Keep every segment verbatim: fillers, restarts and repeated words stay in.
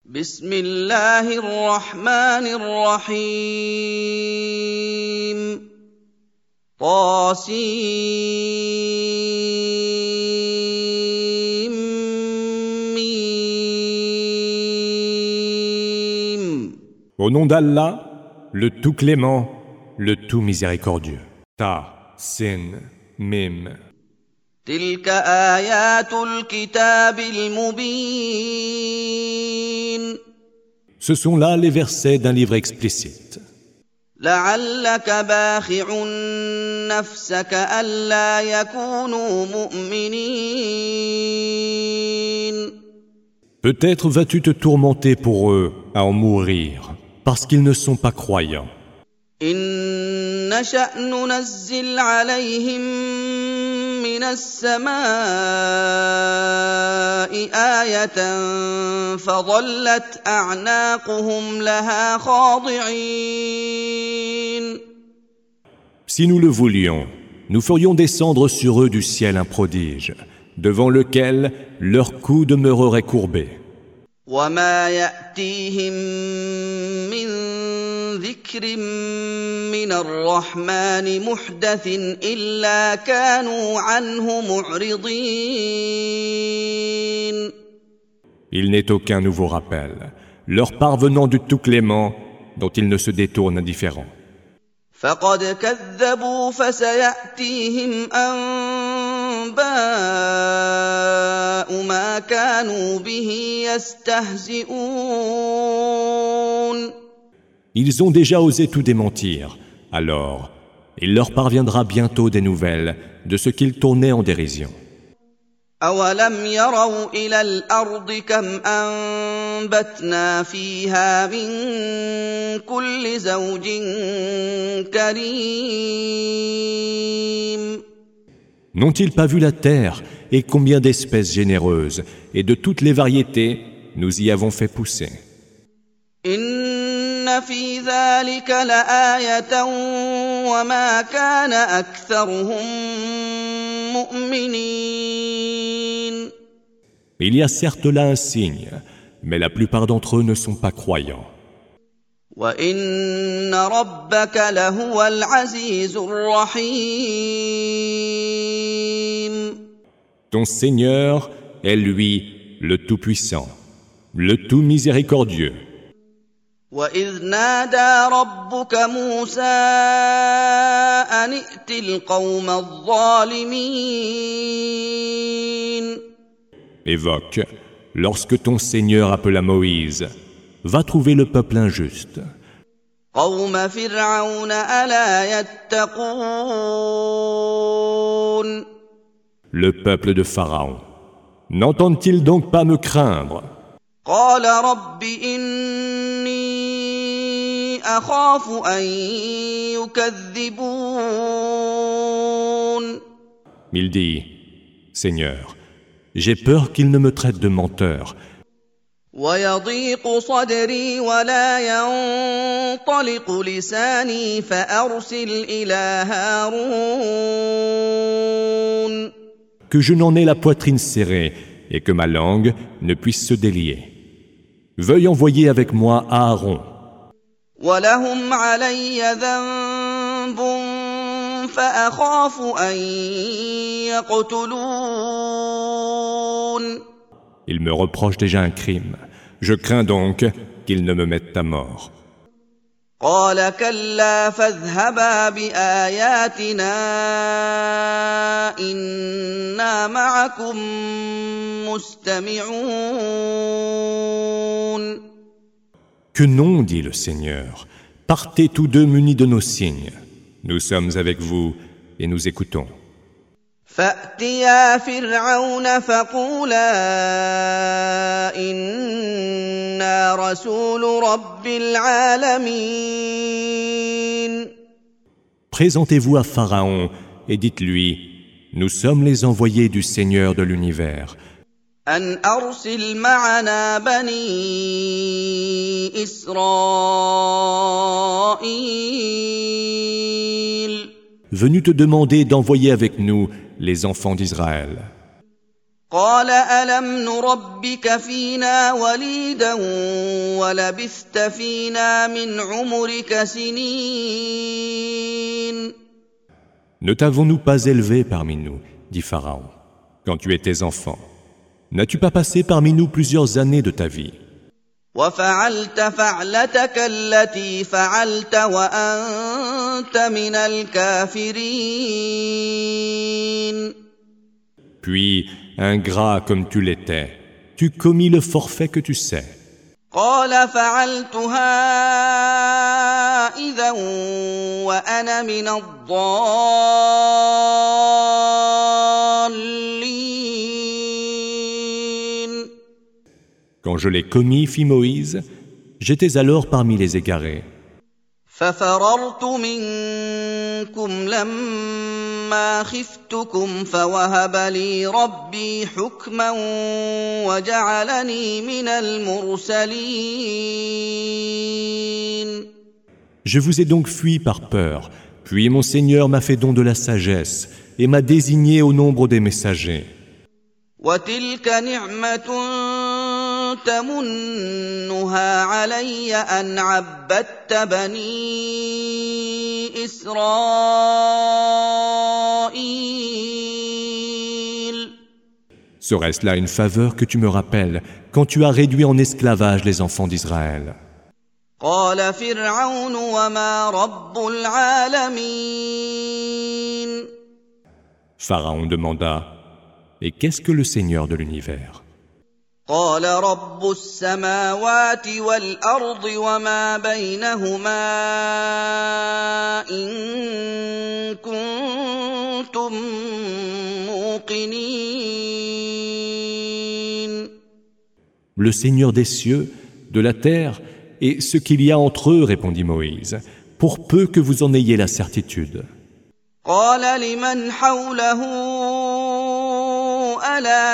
بسم الله الرحمن الرحيم طاسيم ميم. Au nom d'Allah, le tout clément, le tout miséricordieux. Ta, sin, mim. تلك آيات الكتاب المبين. Ce sont là les versets d'un livre explicite. لعلك باخع نفسك ألا يكونوا مؤمنين. Peut-être vas-tu te tourmenter pour eux à en mourir, parce qu'ils ne sont pas croyants. إن نشأ ننزل عليهم من السماء آية فظلت أعناقهم لها خاضعين. Si nous le voulions, nous ferions descendre sur eux du ciel un prodige, devant lequel leur cou demeurerait courbé. وما يأتيهم من ذكر من الرحمن محدث إلا كانوا عنه معرضين. Il n'est aucun nouveau rappel, leur parvenant du tout clément, dont ils ne se détournent indifférents. فقد كذبوا فسيأتيهم أنباء ما كانوا به يستهزئون. Ils ont déjà osé tout démentir, alors il leur parviendra bientôt des nouvelles de ce qu'ils tournaient en dérision. أولم يروا إلى الأرض كم أنبتنا فيها من كل زوج كريم. N'ont-ils pas vu la terre et combien d'espèces généreuses et de toutes les variétés nous y avons fait pousser? إن في ذلك لآية وما كان أكثرهم مؤمنين. Il y a certes là un signe, mais la plupart d'entre eux ne sont pas croyants. وإن ربك لهو العزيز الرحيم. Ton Seigneur est lui le Tout-Puissant, le Tout Miséricordieux. وإذ نادى ربك موسى أن ائت القوم الظالمين. Évoque, lorsque ton Seigneur appela Moïse, va trouver le peuple injuste. قوم فرعون ألا يتقون. Le peuple de Pharaon. N'entendent-ils donc pas me craindre? قال رب إني أخاف أن يكذبون. Il dit, Seigneur, j'ai peur qu'ils ne me traitent de menteur. ويضيق صدري ولا ينطلق لساني فأرسل إلى هارون. Que je n'en ai la poitrine serrée et que ma langue ne puisse se délier. Veuille envoyer avec moi Aaron. وَلَهُمْ عَلَيَّ ذَنبٌ فَأَخَافُ أَن يَقْتُلُونِ. Ils me reprochent déjà un crime. Je crains donc qu'ils ne me mettent à mort. قَالَ كَلَّا فَاذْهَبَا بِآيَاتِنَا إِنَّا مَعَكُمْ مُسْتَمِعُونَ. Que non, dit le Seigneur, partez tous deux munis de nos signes. Nous sommes avec vous et nous écoutons. فَأْتِيَا فِرْعَوْنَ فَقُولَا إِنَّا رَسُولُ رَبِّ الْعَالَمِينَ. Présentez-vous à Pharaon et dites-lui, nous sommes les envoyés du Seigneur de l'univers. أن أرسل معنا بني إسرائيل. Venu te demander d'envoyer avec nous les enfants d'Israël. قال ألم نربك فينا وليدا ولبثت فينا من عمرك سنين. Ne t'avons-nous pas élevé parmi nous, dit Pharaon, quand tu étais enfant? N'as-tu pas passé parmi nous plusieurs années de ta vie? وفعلت فعلتك التي فعلت وأنت من الكافرين. Puis, ingrat comme tu l'étais, tu commis le forfait que tu sais. قال فعلتها إذا وأنا من الضالين. Quand je l'ai commis, fit Moïse, j'étais alors parmi les égarés. ففررت منكم لما خفتكم فوهب لي ربي حكما وجعلني من المرسلين. Je vous ai donc fui par peur, puis mon Seigneur m'a fait don de la sagesse et m'a désigné au nombre des messagers. وتلك نعمة تمنها علي أن عبدت بني إسرائيل. Serait-ce là une faveur que tu me rappelles quand tu as réduit en esclavage les enfants d'Israël? قال فرعون وما رب العالمين. Pharaon demanda, et qu'est-ce que le Seigneur de l'univers? قال رب السماوات والأرض وما بينهما إن كنتم موقنين. Le Seigneur des cieux, de la terre, et ce qu'il y a entre eux, répondit Moïse, pour peu que vous en ayez la certitude. قال لمن حوله ألا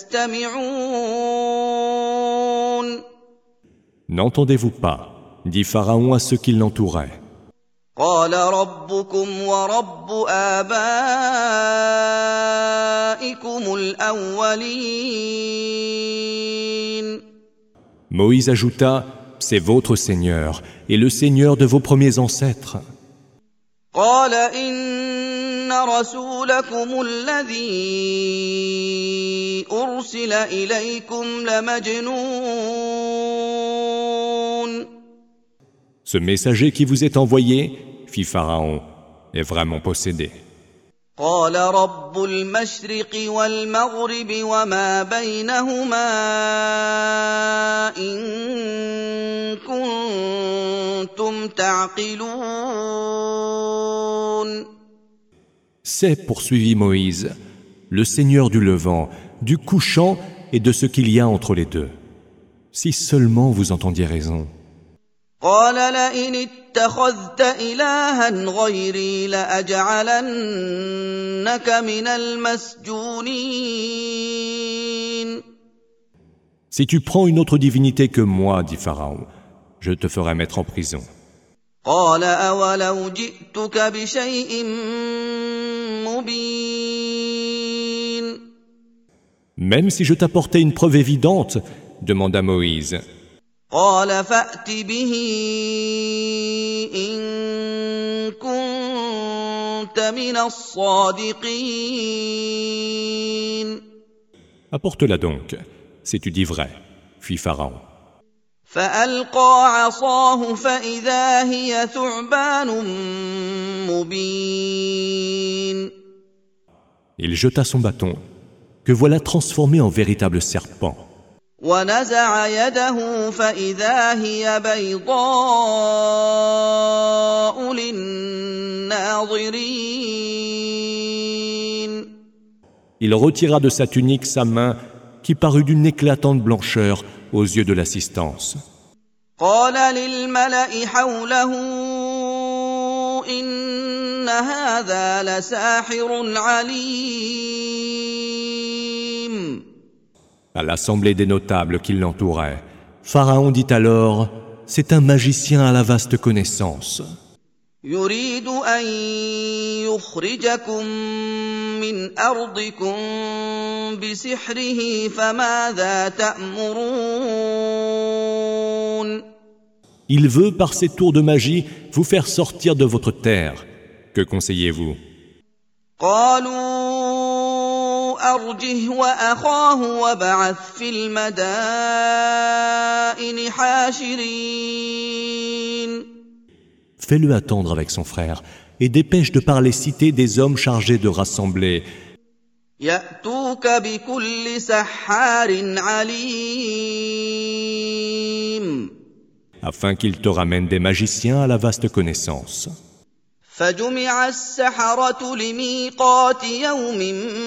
تستمعون. N'entendez-vous pas, dit Pharaon à ceux qui l'entouraient. قال ربكم ورب آبائكم الأولين. Moïse ajouta, c'est votre Seigneur et le Seigneur de vos premiers ancêtres. قال إن رسولكم الذي أرسل إليكم لمجنون. Ce messager qui vous est envoyé, fit Pharaon, est vraiment possédé. قال رب المشرق والمغرب وما بينهما إن كنتم تعقلون. C'est, poursuivit Moïse, le Seigneur du Levant, du couchant et de ce qu'il y a entre les deux. Si seulement vous entendiez raison. قال لئن اتخذت إلها غيري لأجعلنك من المسجونين. Si tu prends une autre divinité que moi, dit Pharaon, je te ferai mettre en prison. قال أولو جئتك بشيء مبين. Même si je t'apportais une preuve évidente, demanda Moïse. قال فأت به إن كنت من الصادقين. Apporte-la donc, si tu dis vrai, fit Pharaon. فألقى عصاه فإذا هي ثعبان مبين. Il jeta son bâton, que voilà transformé en véritable serpent. ونزع يده فإذا هي بيضاء للناظرين. Il retira de sa tunique sa main qui parut d'une éclatante blancheur aux yeux de l'assistance. قال للملأ حوله إن هذا لساحر عليم. À l'assemblée des notables qui l'entouraient, Pharaon dit alors, c'est un magicien à la vaste connaissance. يريد أن يخرجكم من أرضكم بسحره فماذا تأمرون Il veut, par ses tours de magie, vous faire sortir de votre terre. Que conseillez-vous? قالوا أرجه وأخاه وابعث في المدائن حاشرين Fais-le attendre avec son frère et dépêche de par les cités des hommes chargés de rassembler يأتوك بكل سحار عليم afin qu'ils te ramènent des magiciens à la vaste connaissance. فجمع السحرة لميقات يوم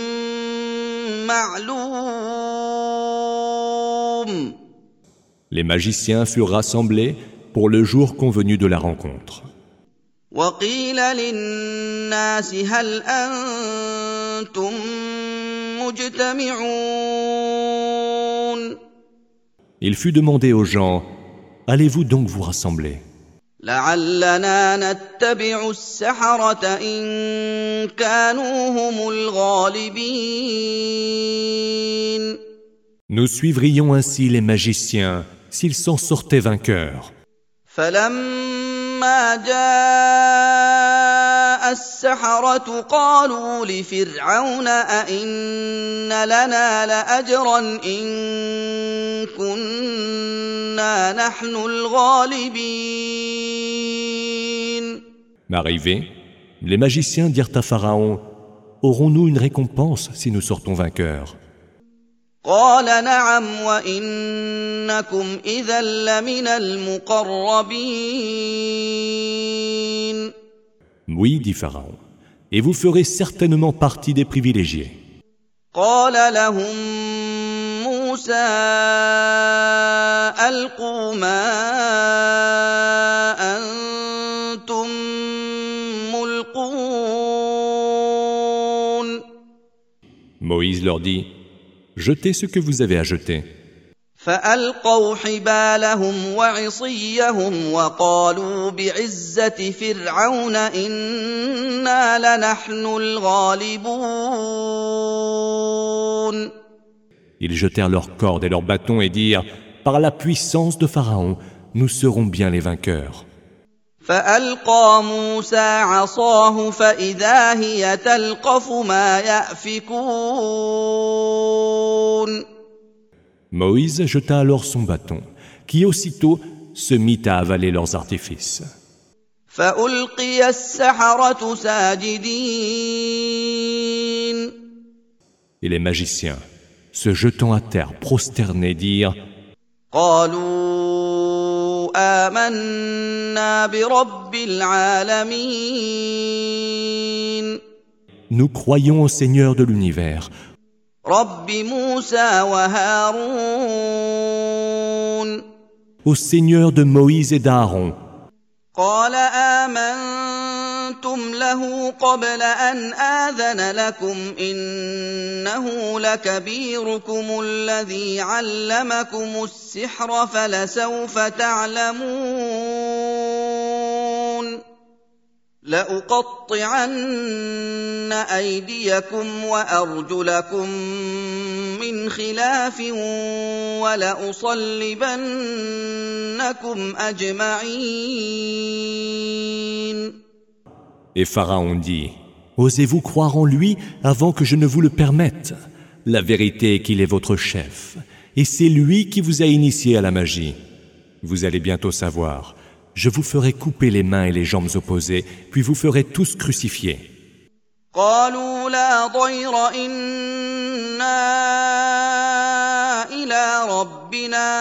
معلوم Les magiciens furent rassemblés pour le jour convenu de la rencontre. وقيل للناس هل أنتم مجتمعون Il fut demandé aux gens, allez-vous donc vous rassembler? لعلنا نتبع السحرة إن كانوا هم الغالبين Nous suivrions ainsi les magiciens s'ils s'en sortaient vainqueurs. فلما جاء السحرة قالوا لفرعون أئن لنا لأجرا إن كنا نحن الغالبين. Arrivés, les magiciens dirent à Pharaon, aurons-nous une récompense si nous sortons vainqueurs? قال نعم وإنكم إذا لمن المقربين. Oui, dit Pharaon, et vous ferez certainement partie des privilégiés. قال لهم موسى ألقوا ما أنتم ملقون. Moïse leur dit, jetez ce que vous avez à jeter. فألقوا حبالهم وعصيهم وقالوا بعزة فرعون إنا لنحن الغالبون. Ils jetèrent leurs cordes et leurs bâtons et dirent, par la puissance de Pharaon, nous serons bien les vainqueurs. فألقى موسى عصاه فإذا هي تلقف ما يأفكون. Moïse jeta alors son bâton, qui aussitôt se mit à avaler leurs artifices. فألقي السحرة ساجدين. Et les magiciens, se jetant à terre prosternés, dirent, قالوا آمنا برب العالمين. Nous croyons au Seigneur de l'univers, رب موسى وهارون. au Seigneur de Moïse et d'Aaron. قال آمنتم له قبل أن آذن لكم إنه لكبيركم الذي علمكم السحر فلسوف تعلمون لأقطعن أيديكم وأرجلكم من خلاف ولأصلبنكم أجمعين. Et Pharaon dit, osez-vous croire en lui avant que je ne vous le permette? La vérité est qu'il est votre chef, et c'est lui qui vous a initié à la magie. Vous allez bientôt savoir. Je vous ferai couper les mains et les jambes opposées, puis vous ferez tous crucifiés. قالوا لا ضير إنا إلى ربنا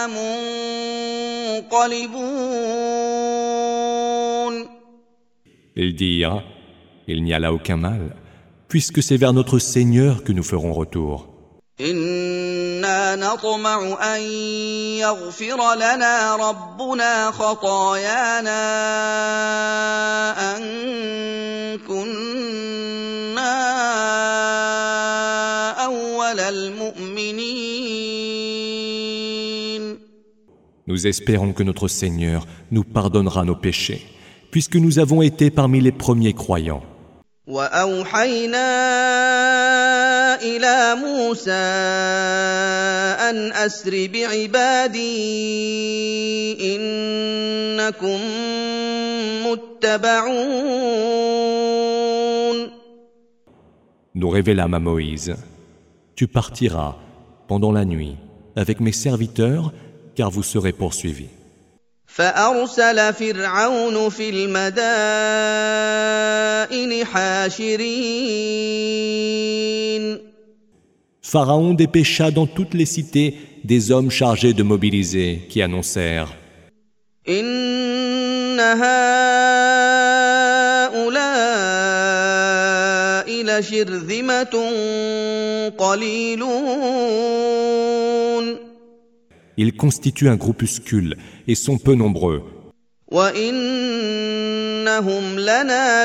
منقلبون. Ils dirent, il n'y a là aucun mal, puisque c'est vers notre Seigneur que nous ferons retour. إنا نطمع أن يغفر لنا ربنا خطايانا أن كنا أول المؤمنين. Nous espérons que notre Seigneur nous pardonnera nos péchés, puisque nous avons été parmi les premiers croyants. وأوحينا إلى موسى أن أسر بعبادي إنكم متبعون. Nous révélâmes à Moïse: Tu partiras pendant la nuit avec mes serviteurs, car vous serez poursuivis. فأرسل فرعون في المدائن حاشرين. Pharaon dépêcha dans toutes les cités des hommes chargés de mobiliser, qui annoncèrent: إن هؤلاء لشرذمة قليلون. Ils constituent un groupuscule et sont peu nombreux. وَإِنَّهُمْ لَنَا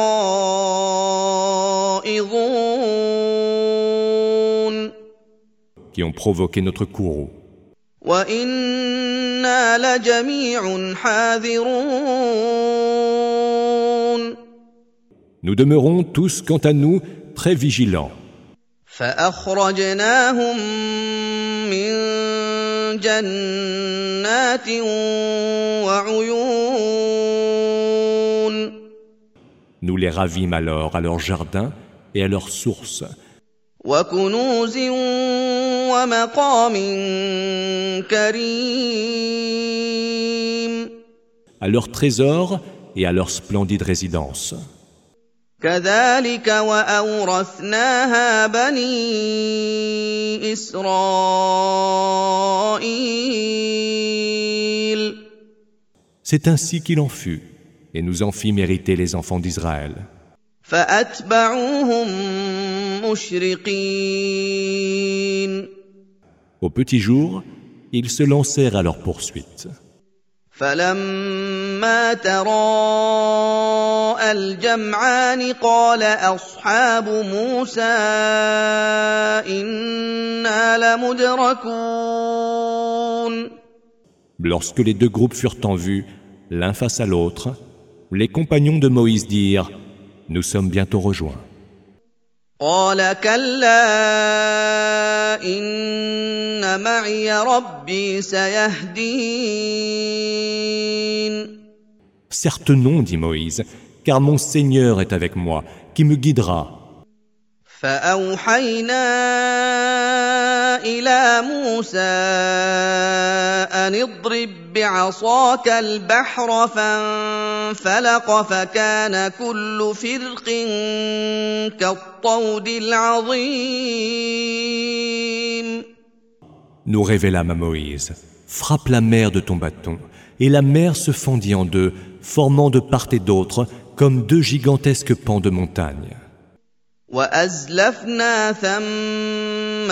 لَغَائِظُونَ. Qui ont provoqué notre courroux. وَإِنَّا لَجَمِيعٌ حَاذِرُونَ. Nous demeurons tous, quant à nous, très vigilants. فَأَخْرَجْنَاهُم مِّن جَنَّاتٍ وَعُيُونٍ. Nous les ravîmes alors à leurs jardins et à leurs sources. وَكُنُوزٍ وَمَقَامٍ كَرِيمٍ. À leurs trésors et à leurs splendides résidences. كذلك وأورثناها بني إسرائيل. C'est ainsi qu'il en fut, et nous en fit mériter les enfants d'Israël. فأتبعوهم مشرقين. Au petit jour, ils se lancèrent à leur poursuite. فلما تراءى الجمعان قال أصحاب موسى إنا لمدركون. Lorsque les deux groupes furent en vue, l'un face à l'autre, les compagnons de Moïse dirent: Nous sommes bientôt rejoints. قال كلا إن معي ربي سيهدين. Certes non, dit Moïse, car mon Seigneur est avec moi, qui me guidera. فأوحينا إلى موسى أن اضرب بعصاك البحر فانفلق فكان كل فرق كالطود العظيم. Nous révélâmes à Moïse: Frappe la mer de ton bâton, et la mer se fendit en deux, formant de part et d'autre comme deux gigantesques pans de montagne. وأزلفنا ثم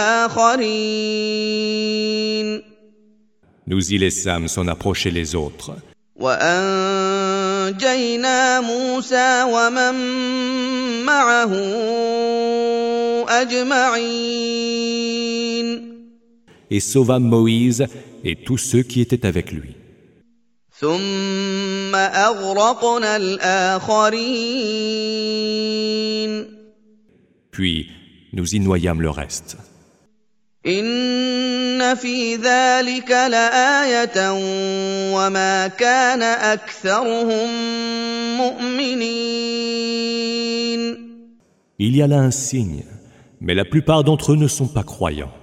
الآخرين. Nous y laissâmes s'en approcher les autres. وأنجينا موسى ومن معه أجمعين. Et sauvâmes Moïse et tous ceux qui étaient avec lui. ثم أغرقنا الآخرين. Puis nous y noyâmes le reste. إن في ذلك لآية وما كان أكثرهم مؤمنين. Il y a là un signe, mais la plupart d'entre eux ne sont pas croyants.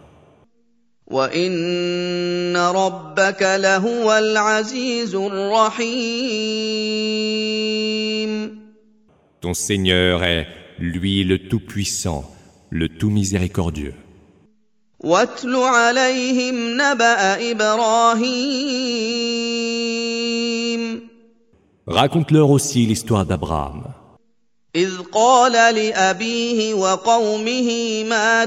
وإن ربك لهو العزيز الرحيم. Ton Seigneur est, lui, le Tout-Puissant, le Tout-Miséricordieux. واتل عليهم نبأ إبراهيم. Raconte-leur aussi l'histoire d'Abraham. إذ قال لأبيه وقومه ما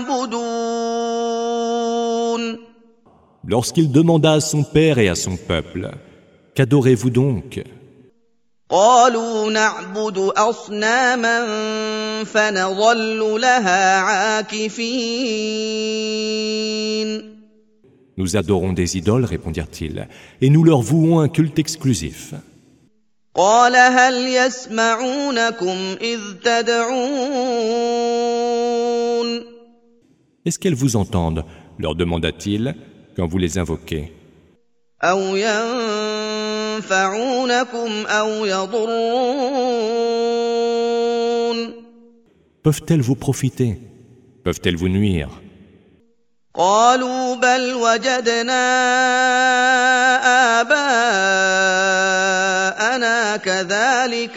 تعبدون. Lorsqu'il demanda à son père et à son peuple: Qu'adorez-vous donc? قالوا نعبد أصناما فنظل لها عاكفين. Nous adorons des idoles, répondirent-ils, et nous leur vouons un culte exclusif. قال هل يسمعونكم إذ تدعون Est-ce qu'elles vous entendent, leur demanda-t-il, quand vous les invoquez? أو ينفعونكم أو يضرون Peuvent-elles vous profiter? Peuvent-elles vous nuire? قالوا بل وجدنا آباءنا كذلك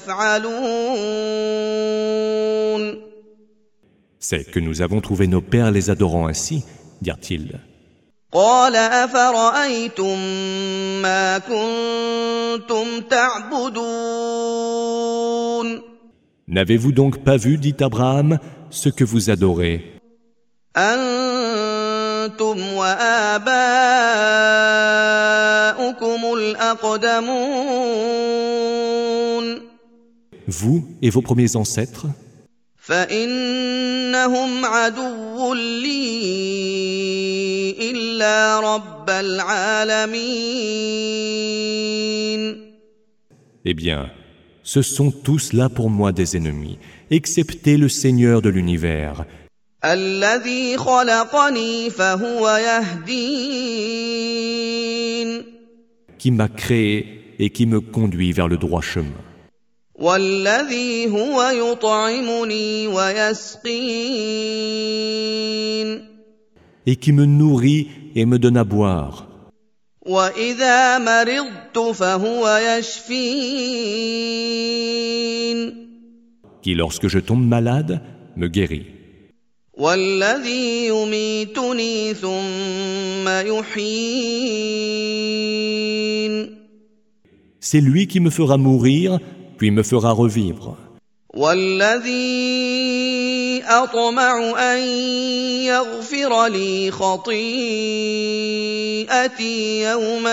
يفعلون C'est que nous avons trouvé nos pères les adorant ainsi, dirent-ils. قال أفرأيتم ما كنتم تعبدون N'avez-vous donc pas vu, dit Abraham, ce que vous adorez? أنتم وآباؤكم الأقدمون Vous et vos premiers ancêtres? فإنهم عدو لي إلا رب العالمين Eh bien, ce sont tous là pour moi des ennemis, excepté le Seigneur de l'univers, الذي خلقني فهو يهدين qui m'a créé et qui me conduit vers le droit chemin, والذي هو يطعمني ويسقين et qui me nourrit et me donne à boire, وإذا مرضت فهو يشفين qui, lorsque je tombe malade, me guérit, والذي يميتني ثم يحيين c'est lui qui me fera mourir, puis me fera revivre, والذي أطمع أن يغفر لي خطيئتي يوم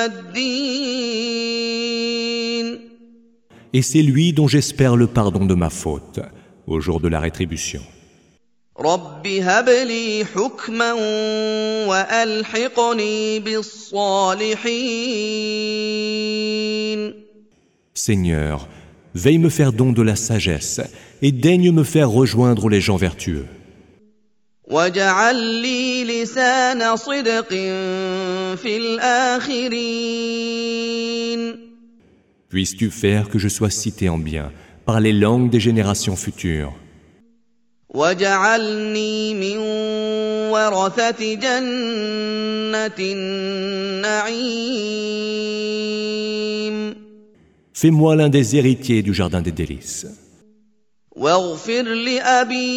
الدين et c'est lui dont j'espère le pardon de ma faute, au jour de la rétribution. رب هب لي حكما وألحقني بالصالحين Seigneur, veille me faire don de la sagesse et daigne me faire rejoindre les gens vertueux. واجعل لي لسان صدق في الآخرين Puisses-tu faire que je sois cité en bien par les langues des générations futures, واجعلني من ورثة جنة النعيم fais-moi l'un des héritiers du jardin des délices. واغفر لأبي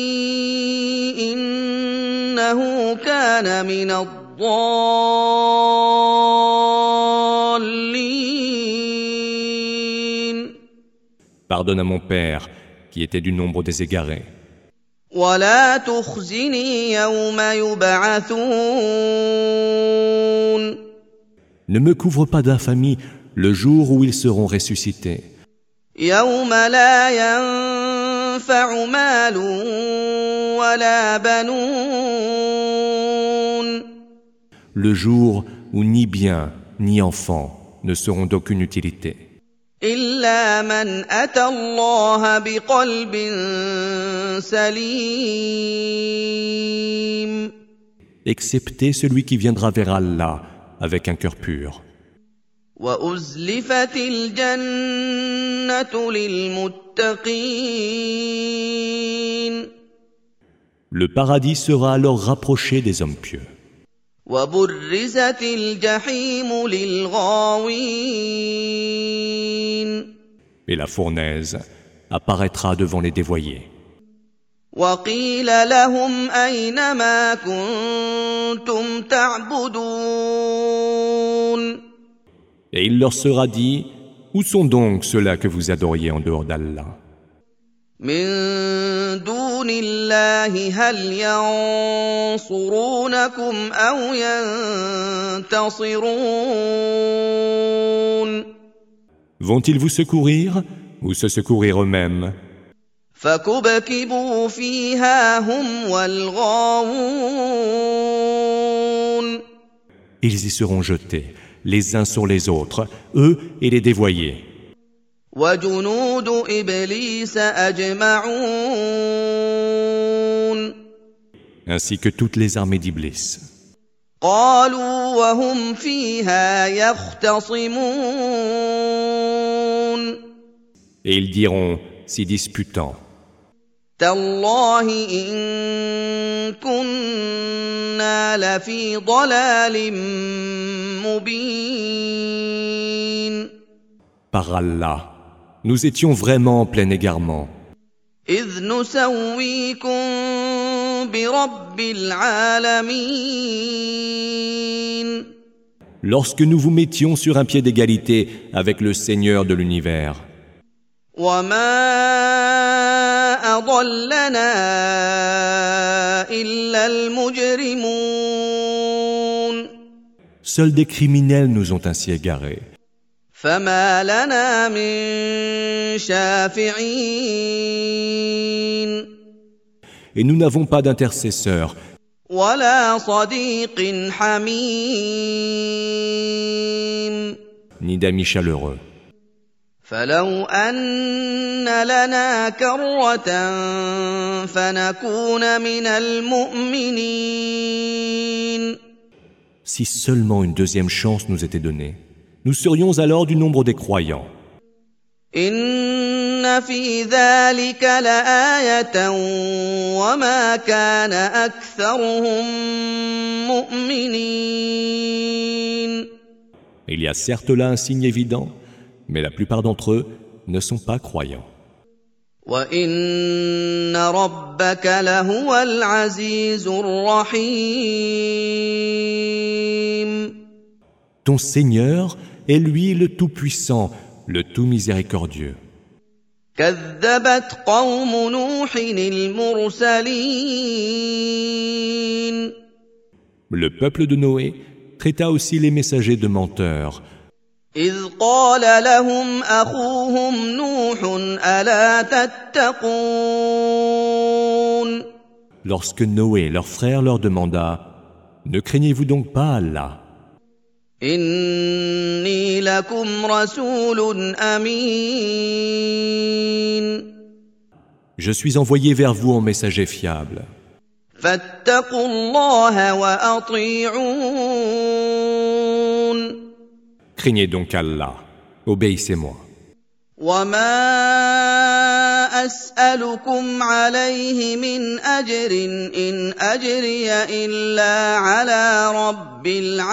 إنه كان من الضالين Pardonne à mon père, qui était du nombre des égarés, ولا تخزني يوم يبعثون ne me couvre pas d'infamie le jour où ils seront ressuscités, يوم لا ينفع مال ولا بنون le jour où ni bien ni enfants ne seront d'aucune utilité, إلا من أتى الله بقلب سليم excepté celui qui viendra vers Allah avec un cœur pur. وأزلفت الجنة للمتقين Le paradis sera alors rapproché des hommes pieux, وبرزت الجحيم للغاوين et la fournaise apparaîtra devant les dévoyés. وقيل لهم أين ما كنتم تعبدون Et il leur sera dit, où sont donc ceux-là que vous adoriez en dehors d'Allah? من دون الله هل ينصرونكم أو ينتصرون Vont-ils vous secourir ou se secourir eux-mêmes? فكبكبوا فيها هم والغاوون Ils y seront jetés, les uns sur les autres, eux et les dévoyés. وجنود إبليس أجمعون ainsi que toutes les armées d'Iblis. قالوا وهم فيها يختصمون Et ils diront, s'y disputant, تالله إن كنا لفي ضلال مبين par Allah, nous étions vraiment en plein égarement. إذ نسويكم برب العالمين Lorsque nous vous mettions sur un pied d'égalité avec le Seigneur de l'univers, وما أضلنا إلا المجرمون seuls des criminels nous ont ainsi égarés. فما لنا من شافعين Et nous n'avons pas d'intercesseur, ولا صديق حميم ni d'amis chaleureux. فلو أن لنا كرة فنكون من المؤمنين Si seulement une deuxième chance nous était donnée, nous serions alors du nombre des croyants. إن في ذلك لآية وما كان أكثرهم مؤمنين Il y a certes là un signe évident, mais la plupart d'entre eux ne sont pas croyants. وإن ربك لهو العزيز الرحيم Ton Seigneur est lui le Tout-Puissant, le Tout-Miséricordieux. كذبت قوم نوح المرسلين Le peuple de Noé traita aussi les messagers de menteurs, إذ قال لهم أخوهم نوح ألا تتقون lorsque Noé, leur frère, leur demanda « Ne craignez-vous donc pas Allah ? إني لكم رسول أمين Je suis envoyé vers vous en messager fiable. فاتقوا الله وأطيعون Craignez donc Allah, obéissez-moi. وما أسألكم عليه من أجر إن أجري إلا على رب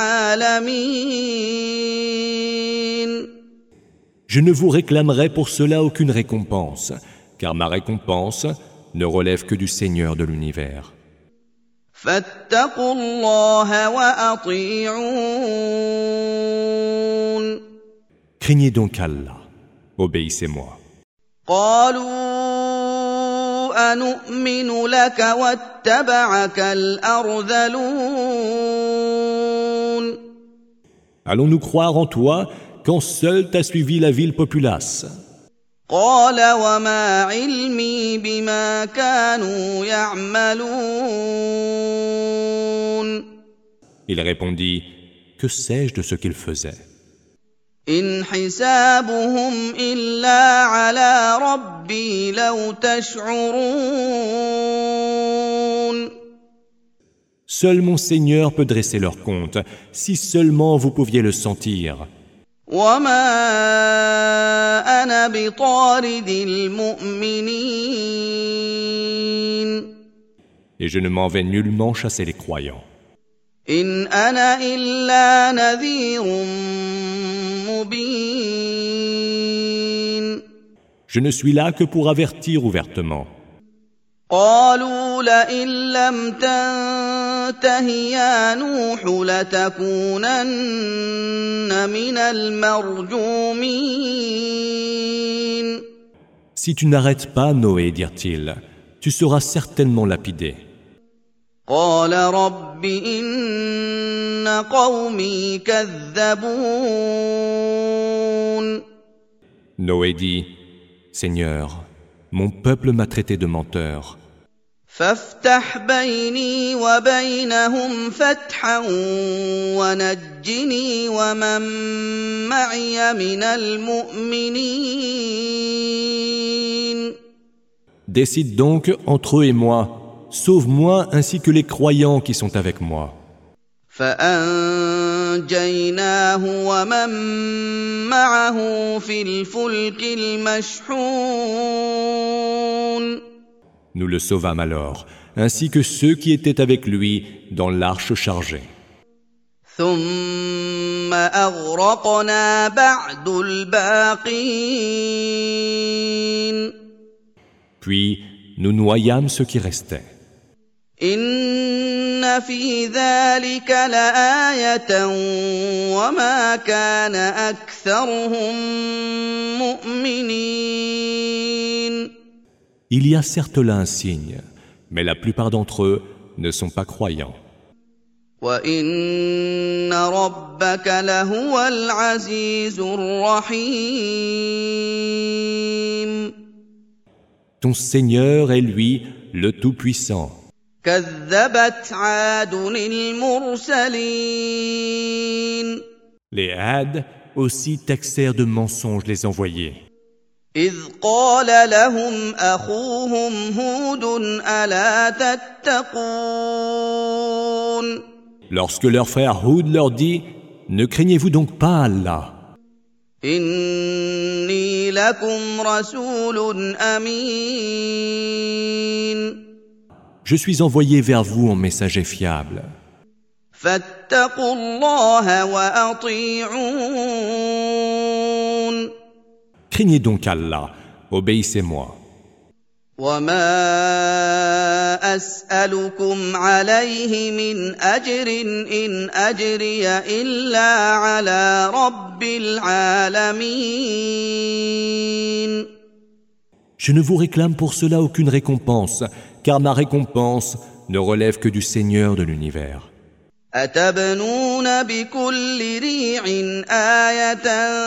العالمين Je ne vous réclamerai pour cela aucune récompense, car ma récompense ne relève que du Seigneur de l'univers. فاتقوا الله وأطيعون Craignez donc Allah, obéissez-moi. قالوا أنؤمن لك واتبعك الأرذلون Allons-nous croire en toi quand seul t'a suivi la ville populace? قال وما علمي بما كانوا يعملون Il répondit, que sais-je de ce qu'ils faisaient? إن حسابهم إلا على ربي لو تشعرون Seul mon Seigneur peut dresser leur compte, si seulement vous pouviez le sentir. وما أنا بطارد المؤمنين Et je ne m'en vais nullement chasser les croyants. إن أنا إلا نذير مبين Je ne suis là que pour avertir ouvertement. قالوا لئن لم تنته يا نوح لتكونن من المرجومين Si tu n'arrêtes pas, Noé, dirent-ils, tu seras certainement lapidé. قال رب إن قومي كذبون Noé dit, Seigneur, mon peuple m'a traité de menteur. فافتح بيني وبينهم فتحا ونجني ومن معي من المؤمنين. Décide donc entre eux et moi, sauve-moi ainsi que les croyants qui sont avec moi. فأنجيناه ومن معه في الفلك المشحون. Nous le sauvâmes alors, ainsi que ceux qui étaient avec lui dans l'arche chargée. ثم أغرقنا بعد الباقين. Puis nous noyâmes ceux qui restaient. إن في ذلك لآية وما كان أكثرهم مؤمنين. Il y a certes là un signe, mais la plupart d'entre eux ne sont pas croyants. وَإِنَّ رَبَّكَ لَهُوَ الْعَزِيزُ الرَّحِيمُ. Ton Seigneur est lui, le Tout-Puissant. كَذَّبَتْ عَادٌ الْمُرْسَلِينَ. Les Had aussi taxèrent de mensonges les envoyés. إِذْ قَالَ لَهُمْ أَخُوهُمْ هُودٌ أَلَا تَتَّقُونَ. Lorsque leur frère Houd leur dit « Ne craignez-vous donc pas Allah ? إِنِّي لَكُمْ رَسُولٌ أَمِينٌ. Je suis envoyé vers vous en messager fiable. فَاتَّقُوا اللَّهَ وَأَطِيعُونِ. Craignez donc Allah, obéissez-moi. وَمَا أَسْأَلُكُمْ عَلَيْهِ مِنْ أَجْرٍ إِنْ أَجْرِيَ إِلَّا عَلَى رَبِّ الْعَالَمِينَ. Je ne vous réclame pour cela aucune récompense, car ma récompense ne relève que du Seigneur de l'univers. أَتَبْنُونَ بِكُلِّ رِيعٍ آيَةً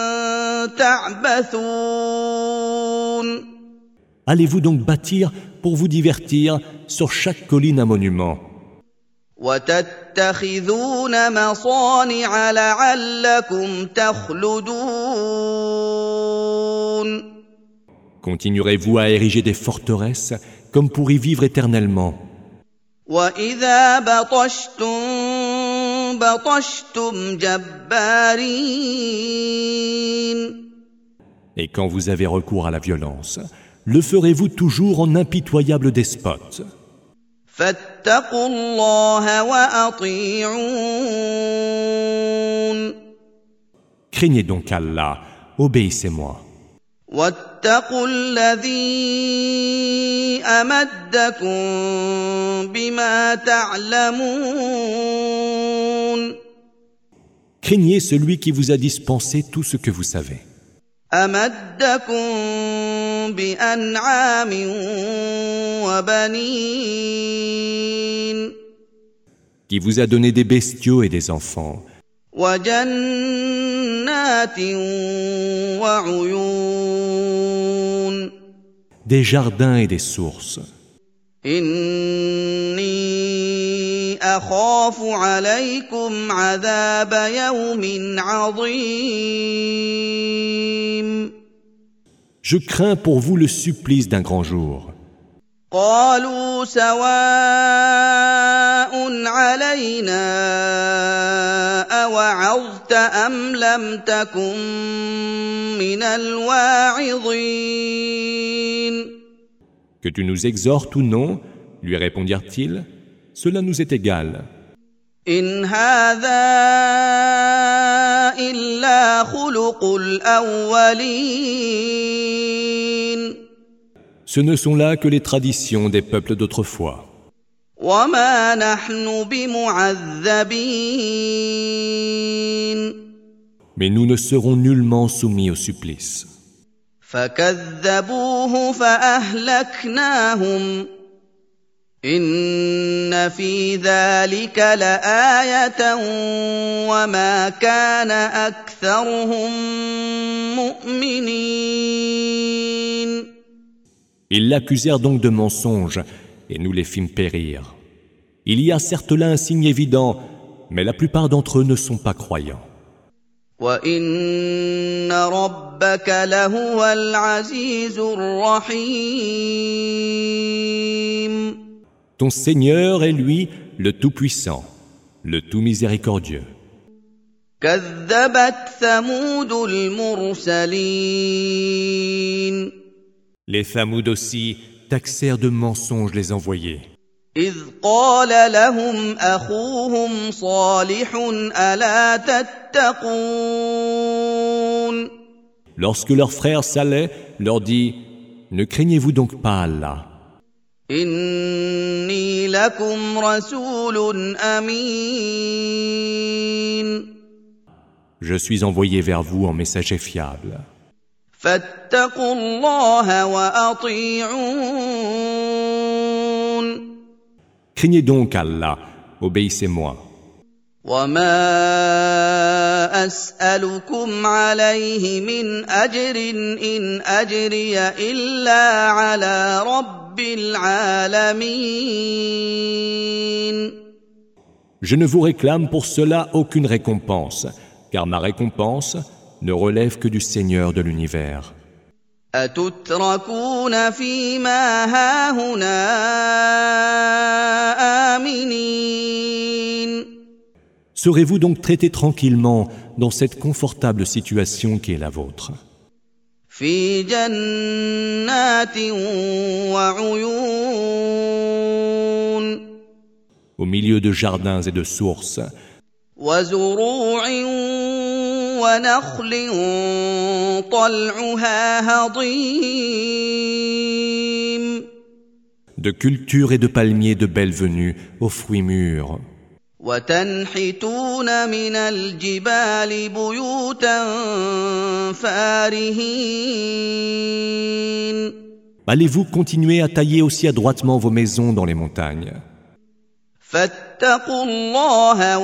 تَعْبَثُونَ. Allez-vous donc bâtir pour vous divertir sur chaque colline un monument? وَتَتَّخِذُونَ مَصَانِعَ لَعَلَّكُمْ تَخْلُدُونَ. Continuerez-vous à ériger des forteresses comme pour y vivre éternellement? وَإِذَا بَطَشْتُم بَطَشْتُمْ جَبَّارِينَ. Et quand vous avez recours à la violence, le ferez-vous toujours en impitoyable despote? فَاتَّقُوا اللَّهَ وَأَطِيعُونِ. Craignez donc Allah, obéissez-moi. وَاتَّقُوا الَّذِي أَمَدَّكُم بِمَا تَعْلَمُونَ. Craignez celui qui vous a dispensé tout ce que vous savez. أَمَدَّكُم بِأَنْعَامٍ وَبَنِينَ. Qui vous a donné des bestiaux et des enfants. وَجَنَّاتٍ وَعُيُونٍ. Des jardins et des sources. إِنِّي أَخَافُ عَلَيْكُمْ عَذَابَ يَوْمٍ عَظِيمٍ. Je crains pour vous le supplice d'un grand jour. قَالُوا سَوَاءٌ عَلَيْنَا أَوَعَظْتَ أَمْ لَمْ تَكُن مِّنَ الْوَاعِظِينَ. Que tu nous exhortes ou non, lui répondirent-ils, cela nous est égal. إِنْ هَذَا إِلَّا خُلُقُ الْأَوَّلِينَ. Ce ne sont là que les traditions des peuples d'autrefois. وَمَا نَحْنُ بِمُعَذَّبِينَ. Mais nous ne serons nullement soumis au supplice. فَكَذَّبُوهُ فَأَهْلَكْنَاهُمْ. إِنَّ فِي ذَلِكَ لَآيَةً وَمَا كَانَ أَكْثَرُهُم مُّؤْمِنِينَ. Ils l'accusèrent donc de mensonge, et nous les fîmes périr. Il y a certes là un signe évident, mais la plupart d'entre eux ne sont pas croyants. وَإِنَّ رَبَّكَ لَهُوَ الْعَزِيزُ الرَّحِيمُ. Ton Seigneur est lui, le Tout-Puissant, le Tout-Miséricordieux. كَذَّبَتْ ثَمُودُ الْمُرْسَلِينَ. Les Thamoud aussi taxèrent de mensonges les envoyés. إِذْ قَالَ لَهُمْ أَخُوهُمْ صَالِحٌ أَلَا تَتَّقُونَ. Lorsque leur frère Saleh leur dit « Ne craignez-vous donc pas Allah ? إِنِّي لَكُمْ رَسُولٌ أَمِينٌ. Je suis envoyé vers vous en messager fiable. فَاتَّقُوا اللَّهَ وَأَطِيعُونِ. Craignez donc Allah, obéissez-moi. وَمَا أَسْأَلُكُمْ عَلَيْهِ مِنْ أَجْرٍ إِنْ أَجْرِيَ إِلَّا عَلَى رَبِّ الْعَالَمِينَ. Je ne vous réclame pour cela aucune récompense, car ma récompense ne relève que du Seigneur de l'univers. أَتُتْرَكُونَ فِي مَا هَاهُنَا آمِنِينَ. Serez-vous donc traités tranquillement dans cette confortable situation qui est la vôtre? فِي جَنَّاتٍ وَعُيُونٍ. Au milieu de jardins et de sources, وَزُرُوعٍ وَنَخْلٍ طَلْعُهَا هَضِيمٌ. de cultures et de palmiers de belle venue aux fruits mûrs. وَتَنْحِتُونَ مِنَ الْجِبَالِ بُيُوتًا فَارِهِينَ. Allez-vous continuer à tailler aussi adroitement vos maisons dans les montagnes? فَاتَّقُوا اللَّهَ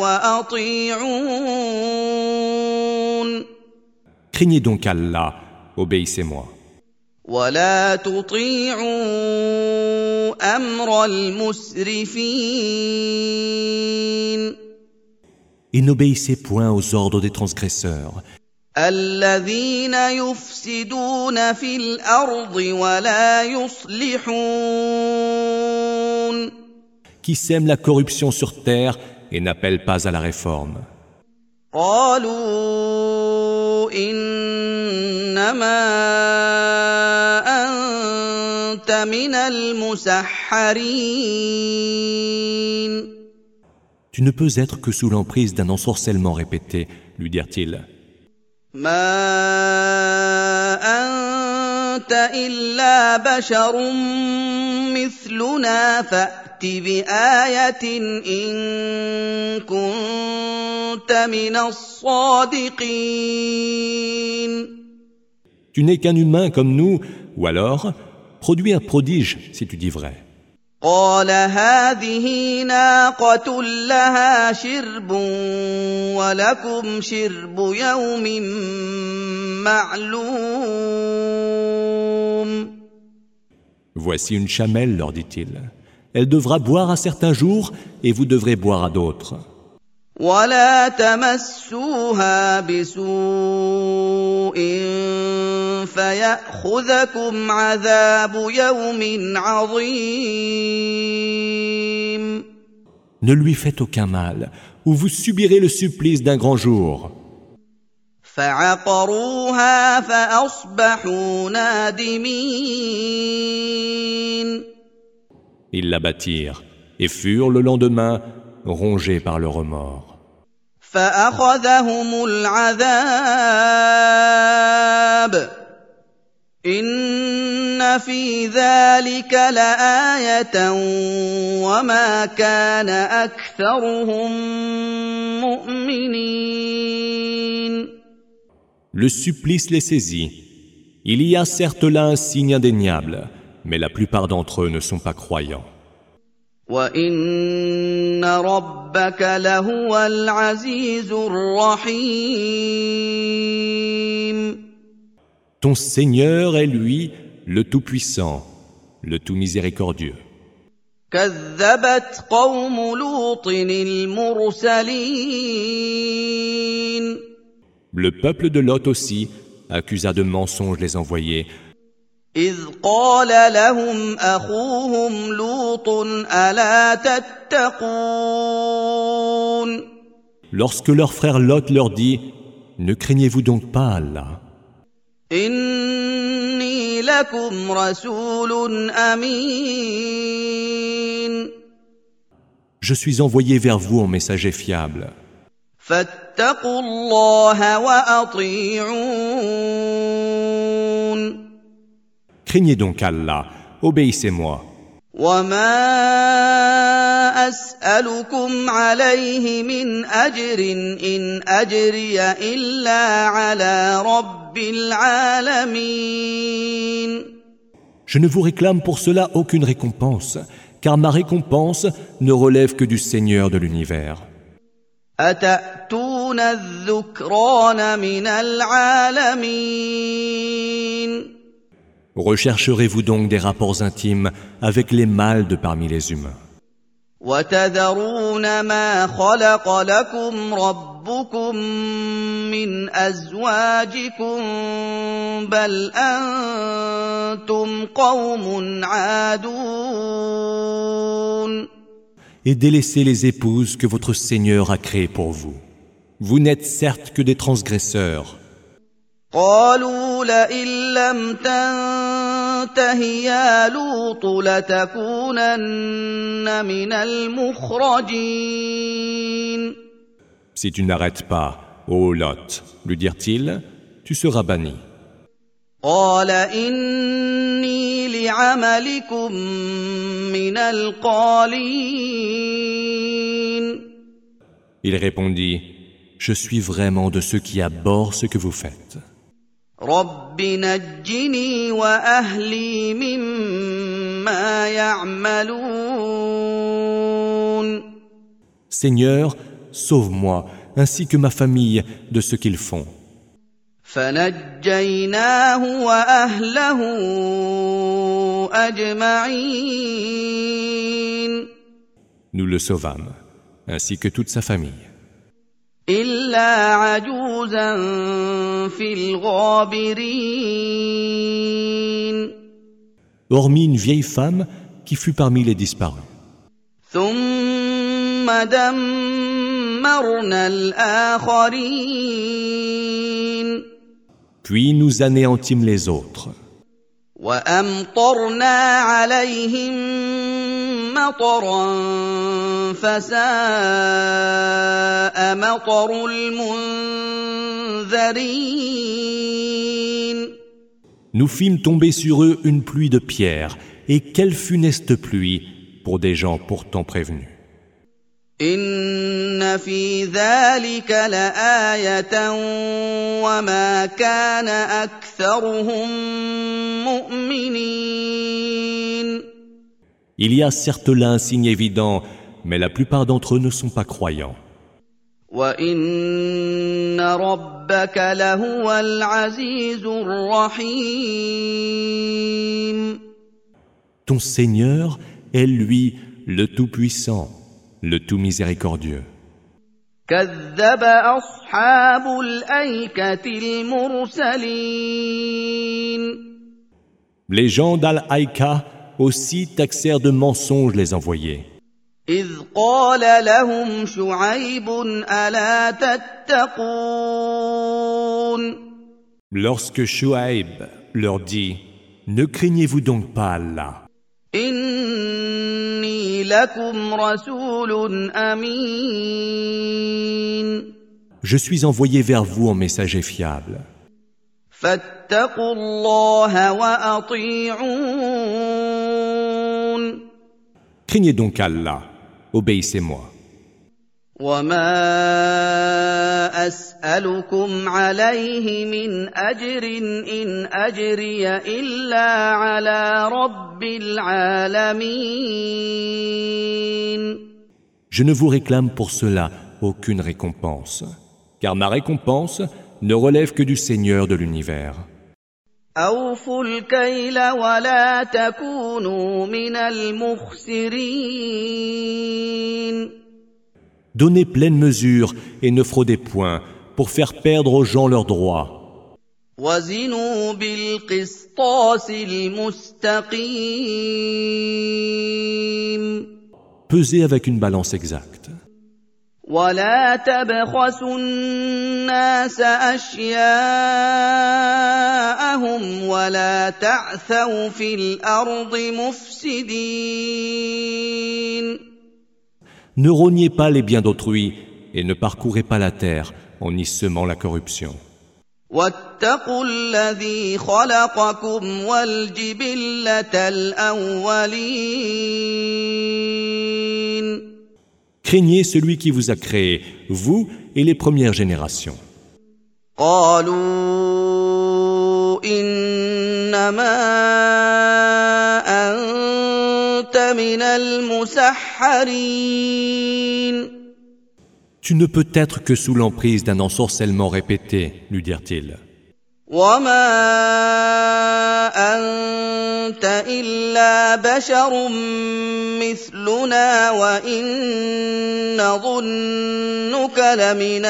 وَأَطِيعُونِ. Craignez donc Allah, obéissez-moi. وَلَا تُطِيعُوا أَمْرَ الْمُسْرِفِينَ. Et n'obéissez point aux ordres des transgresseurs, الَّذِينَ يُفْسِدُونَ فِي الْأَرْضِ وَلَا يُصْلِحُونَ. qui sèment la corruption sur terre et n'appellent pas à la réforme. قَالُوا إِنَّمَا أَنتَ مِنَ الْمُسَحَّرِينَ. Tu ne peux être que sous l'emprise d'un ensorcellement répété, lui dirent-ils. مَا أَنتَ إِلَّا بَشَرٌ مِثْلُنَا فَأْتِ بِآيَةٍ إِن كُنتَ مِنَ الصَّادِقِينَ. Tu n'es qu'un humain comme nous, ou alors, produis un prodige si tu dis vrai. قَالَ هَٰذِهِ نَاقَةٌ لَّهَا شِرْبٌ وَلَكُمْ شِرْبُ يَوْمٍ مَّعْلُومٍ. Voici une chamelle, leur dit-il. Elle devra boire à certains jours et vous devrez boire à d'autres. وَلَا تَمَسُّوهَا بِسُوءٍ فَيَأْخُذَكُمْ عَذَابُ يَوْمٍ عَظِيمٍ. Ne lui faites aucun mal, ou vous subirez le supplice d'un grand jour. فَعَقَرُوهَا فَأَصْبَحُوا نَادِمِينَ. Ils la bâtirent et furent le lendemain rongés par le remords. فَأَخَذَهُمُ الْعَذَابُ إِنَّ فِي ذَلِكَ لَآيَةً وَمَا كَانَ أَكْثَرُهُم مُّؤْمِنِينَ. Le supplice les saisit. Il y a certes là un signe indéniable, mais la plupart d'entre eux ne sont pas croyants. وَإِنَّ رَبَّكَ لَهُوَ الْعَزِيزُ الرَّحِيمُ. Ton Seigneur est lui, le Tout-Puissant, le Tout-Miséricordieux. كذبت قوم لوط المرسلين. Le peuple de Lot aussi accusa de mensonges les envoyés. إذ قال لهم أخوهم لوط ألا تتقون. Lorsque leur frère Lot leur dit « Ne craignez-vous donc pas Allah ? إني لكم رسول أمين. Je suis envoyé vers vous en messager fiable. فاتقوا الله وأطيعون. Craignez donc Allah, obéissez-moi. وما أسألكم عليه من أجر إن أجري إلا على رب العالمين. Je ne vous réclame pour cela aucune récompense, car ma récompense ne relève que du Seigneur de l'univers. أتأتون الذكران من العالمين. Rechercherez-vous donc des rapports intimes avec les mâles de parmi les humains. وتذرون ما خلق لكم ربكم من أزواجكم بل أنتم قوم عادون. Et délaissez les épouses que votre Seigneur a créées pour vous. Vous n'êtes certes que des transgresseurs. قالوا لئن لم تنته يا لوط لتكونن من المخرجين. Si tu n'arrêtes pas, ô Lot, lui dirent-ils, tu seras banni. قال إني لعملكم من القالين. Il répondit, je suis vraiment de ceux qui abhorrent ce que vous faites. رب نجني وأهلي مما يعملون. Seigneur, sauve-moi, ainsi que ma famille, de ce qu'ils font. فنجيناه وأهله أجمعين. Nous le sauvâmes, ainsi que toute sa famille. إلا عجوزا في الغابرين. Hormis une vieille femme qui fut parmi les disparus. ثم دمرنا الآخرين. Puis nous anéantîmes les autres. وأمطرنا عليهم مطرا فساء مطر المنذرين. Nous fîmes tomber sur eux une pluie de pierres, et quelle funeste pluie pour des gens pourtant prévenus. إن في ذلك لآية وما كان أكثرهم مؤمنين. Il y a certes là un signe évident, mais la plupart d'entre eux ne sont pas croyants. وإن ربك لهو العزيز الرحيم. Ton Seigneur est lui le Tout-Puissant, le Tout-Miséricordieux. كذب أصحاب الأيكة المرسلين. Les gens d'Al-Haïka aussi taxèrent de mensonges les envoyés. إذ قال لهم شعيب ألا تتقون. Lorsque Shuaïb leur dit « Ne craignez-vous donc pas Allah ? إني لكم رسول أمين. Je suis envoyé vers vous en messager fiable. فاتقوا الله وأطيعون. Craignez donc Allah, obéissez-moi. وما أسألكم عليه من أجر إن أجري إلا على رب العالمين. Je ne vous réclame pour cela aucune récompense, car ma récompense ne relève que du Seigneur de l'univers. أوفوا الكيل ولا تكونوا من المخسرين. Donnez pleine mesure et ne fraudez point pour faire perdre aux gens leurs droits. وزنوا بالقسطاس المستقيم. Pesez avec une balance exacte. ولا تبخسوا الناس أشياءهم ولا تعثوا في الأرض مفسدين. Ne rognez pas les biens d'autrui et ne parcourez pas la terre en y semant la corruption. واتقوا الذي خلقكم والجبلة الأولين. Craignez celui qui vous a créé, vous et les premières générations. قالوا إنما أنت من المسحرين. Tu ne peux être que sous l'emprise d'un ensorcellement répété, lui dirent-ils. وما أنت إلا بشر مثلنا وإن نظنك لمن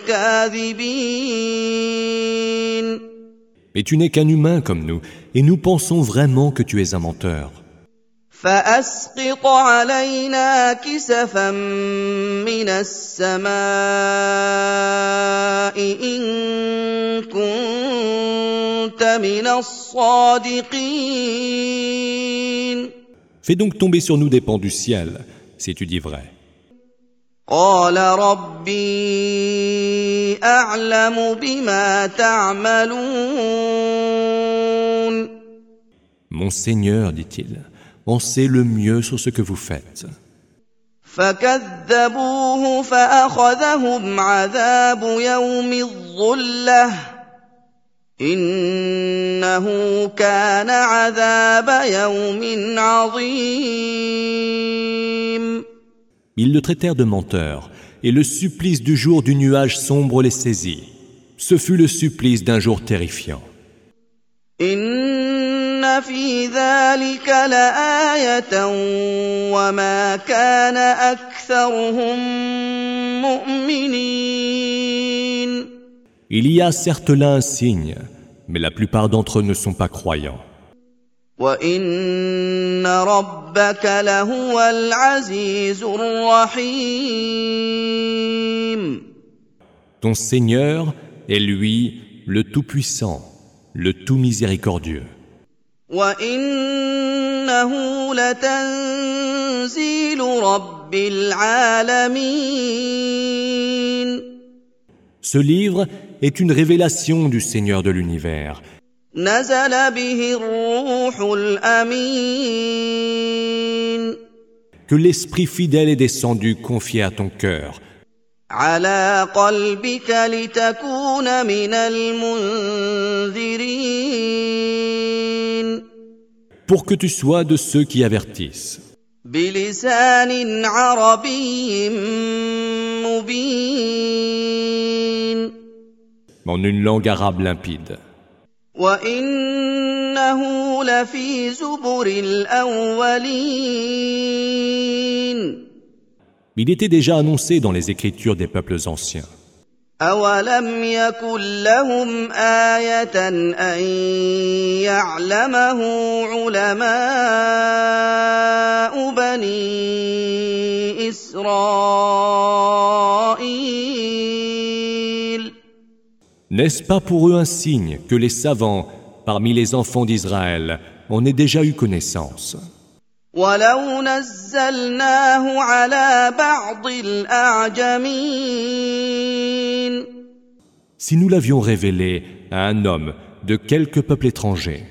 الكاذبين. Mais tu n'es qu'un humain comme nous, et nous pensons vraiment que tu es un menteur. فأسقط علينا كسفا من السماء إن كنت من الصادقين. Fais donc tomber sur nous des pans du ciel, si tu dis vrai. قال ربي أعلم بما تعملون. Mon Seigneur, dit-il, on sait le mieux sur ce que vous faites. فكذبوه فأخذهم عذاب يوم الظلة إنه كان عذاب يوم عظيم. Ils le traitèrent de menteur, et le supplice du jour du nuage sombre les saisit. Ce fut le supplice d'un jour terrifiant. إن في ذلك لآية وما كان أكثرهم مؤمنين. Il y a certes là un signe, mais la plupart d'entre eux ne sont pas croyants. وإن ربك لهو العزيز الرحيم. Ton Seigneur est lui le Tout-Puissant, le Tout-Miséricordieux. وإنه لتنزيل رب العالمين. Ce livre est une révélation du Seigneur de l'univers. نزل به الروح الأمين. Que l'Esprit fidèle est descendu confié à ton cœur. على قلبك لتكون من المنذرين. Pour que tu sois de ceux qui avertissent. بلسان عربي مبين. En une langue arabe limpide. وإنه لفي زبر الأولين. Il était déjà annoncé dans les écritures des peuples anciens. أولم يكن لهم آية أن يعلمه علماء بني إسرائيل. N'est-ce pas pour eux un signe que les savants, parmi les enfants d'Israël, en aient déjà eu connaissance? ولو نزلناه على بعض الأعجمين. Si nous l'avions révélé à un homme de quelque peuple étranger,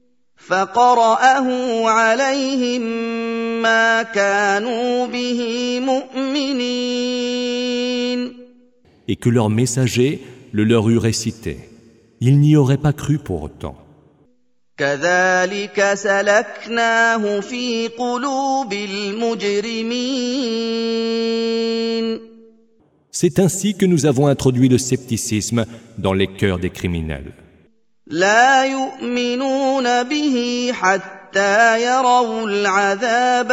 فقرأه عليهم ما كانوا به مؤمنين. et que leur messager le leur eût récité, ils n'y auraient pas cru pour autant. كذلك سلكناه في قلوب المجرمين. C'est ainsi que nous avons introduit le scepticisme dans les cœurs des criminels. لا يؤمنون به حتى يروا العذاب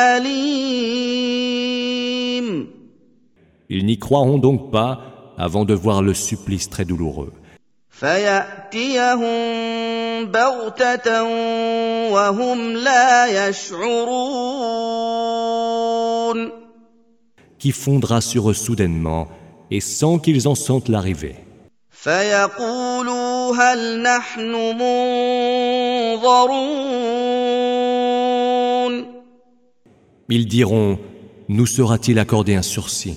الأليم. Ils n'y croiront donc pas avant de voir le supplice très douloureux. فيأتيهم بغتة وهم لا يشعرون. Qui fondra sur eux soudainement et sans qu'ils en sentent l'arrivée. فيقولوا هل نحن منظرون. Ils diront, nous sera-t-il accordé un sursis?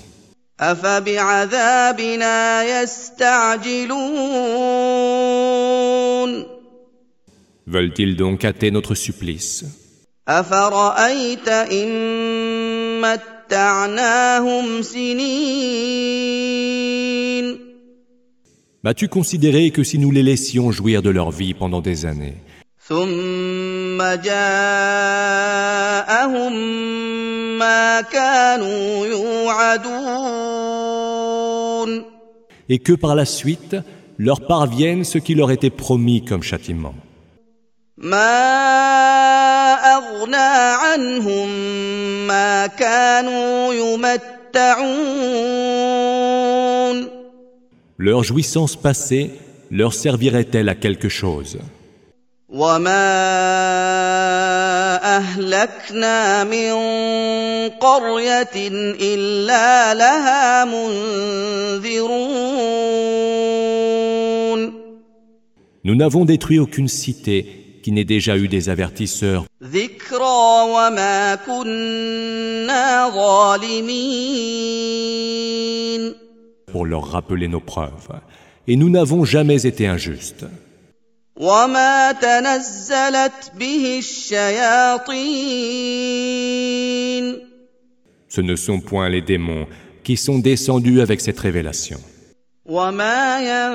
أفبعذابنا يستعجلون. Veulent-ils donc hâter notre supplice? أفرأيت إن متعناهم سنين. M'as-tu considéré que si nous les laissions jouir de leur vie pendant des années, ثم جاءهم ما كانوا يوعدون. et que par la suite leur parvienne ce qui leur était promis comme châtiment? ما أغنى عنهم ما كانوا يمتعون. Leur jouissance passée leur servirait-elle à quelque chose? وما أهلكنا من قرية إلا لها منذرون. Nous n'avons détruit aucune cité qui n'ait déjà eu des avertisseurs ذكرى وما كنا ظالمين. pour leur rappeler nos preuves. Et nous n'avons jamais été injustes. وما تنزلت به الشياطين. Ce ne sont point les démons qui sont descendus avec cette révélation. وما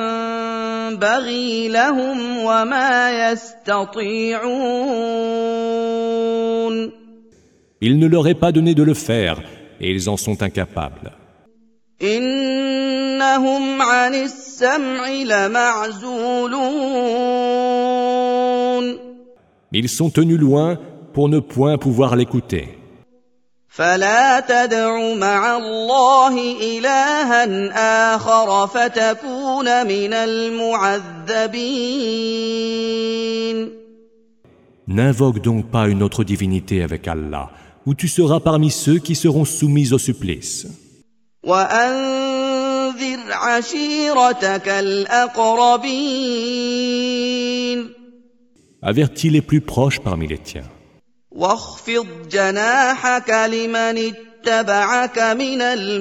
ينبغي لهم وما يستطيعون. Il ne leur est pas donné de le faire, et ils en sont incapables. إنهم عن السمع لمعزولون. Ils sont tenus loin pour ne point pouvoir l'écouter. فلا تدع مع الله إلها آخر فتكون من المعذبين. N'invoque donc pas une autre divinité avec Allah, ou tu seras parmi ceux qui seront soumis au supplice. وأنذر عشيرتك الأقربين. Avertis les plus proches parmi les tiens. واخفض جناحك لمن اتبعك من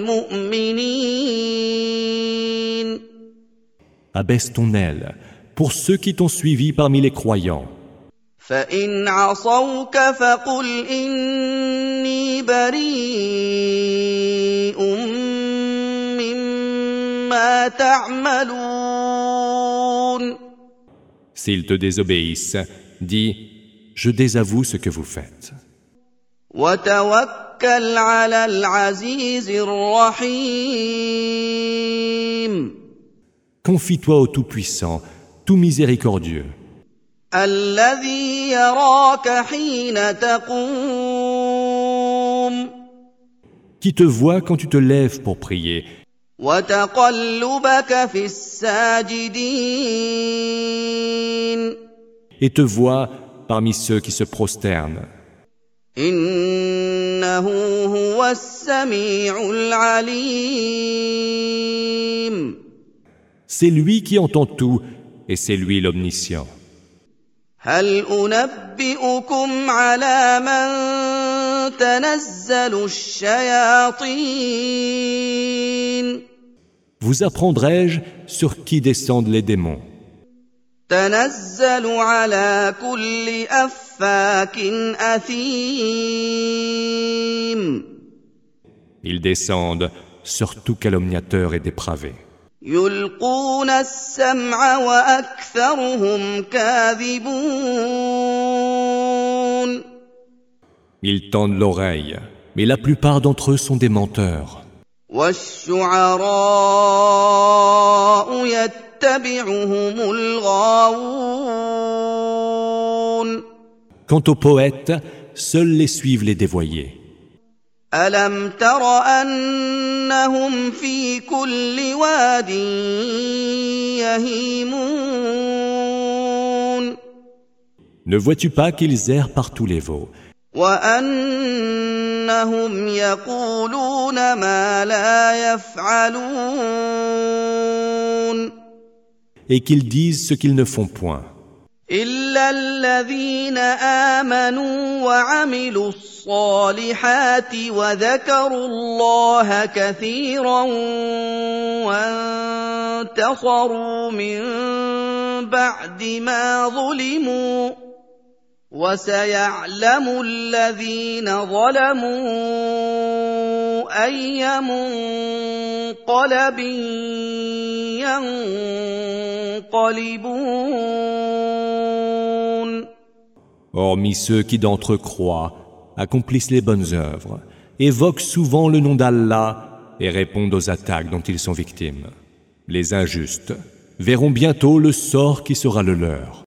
المؤمنين. Abaisse ton aile pour ceux qui t'ont suivi parmi les croyants. فإن عصوك فقل إني بريء مما تعملون. S'ils te désobéissent, dis, je désavoue ce que vous faites. وتوكل على العزيز الرحيم. Confie-toi au Tout-Puissant, tout miséricordieux, الذي يراك حين تقوم. qui te voit quand tu te lèves pour prier, وتقلبك في الساجدين. et te voit parmi ceux qui se prosternent. إنه هو السميع العليم. C'est lui qui entend tout, et c'est lui l'omniscient. هل أنبئكم على من تنزل الشياطين. Vous apprendrai-je sur qui descendent les démons? تنزل على كل أفاك أثيم. Ils descendent sur tout calomniateur et dépravé. يلقون السمع وأكثرهم كاذبون. Ils tendent l'oreille, mais la plupart d'entre eux sont des menteurs. والشعراء يتبعون يتبعهم الغاوون. Quant aux poètes, seuls les suivent les dévoyés. ألم تر أنهم في كل واد يهيمون. Ne vois-tu pas qu'ils errent par tous les veaux وأنهم يقولون ما لا يفعلون. et qu'ils disent ce qu'ils ne font point. إلا الذين آمنوا وعملوا الصالحات وذكروا الله كثيرا وانتصروا من بعد ما ظلموا وسيعلم الذين ظلموا أي منقلب ينقلبون. Hormis ceux qui d'entre eux croient, accomplissent les bonnes œuvres, évoquent souvent le nom d'Allah et répondent aux attaques dont ils sont victimes. Les injustes verront bientôt le sort qui sera le leur.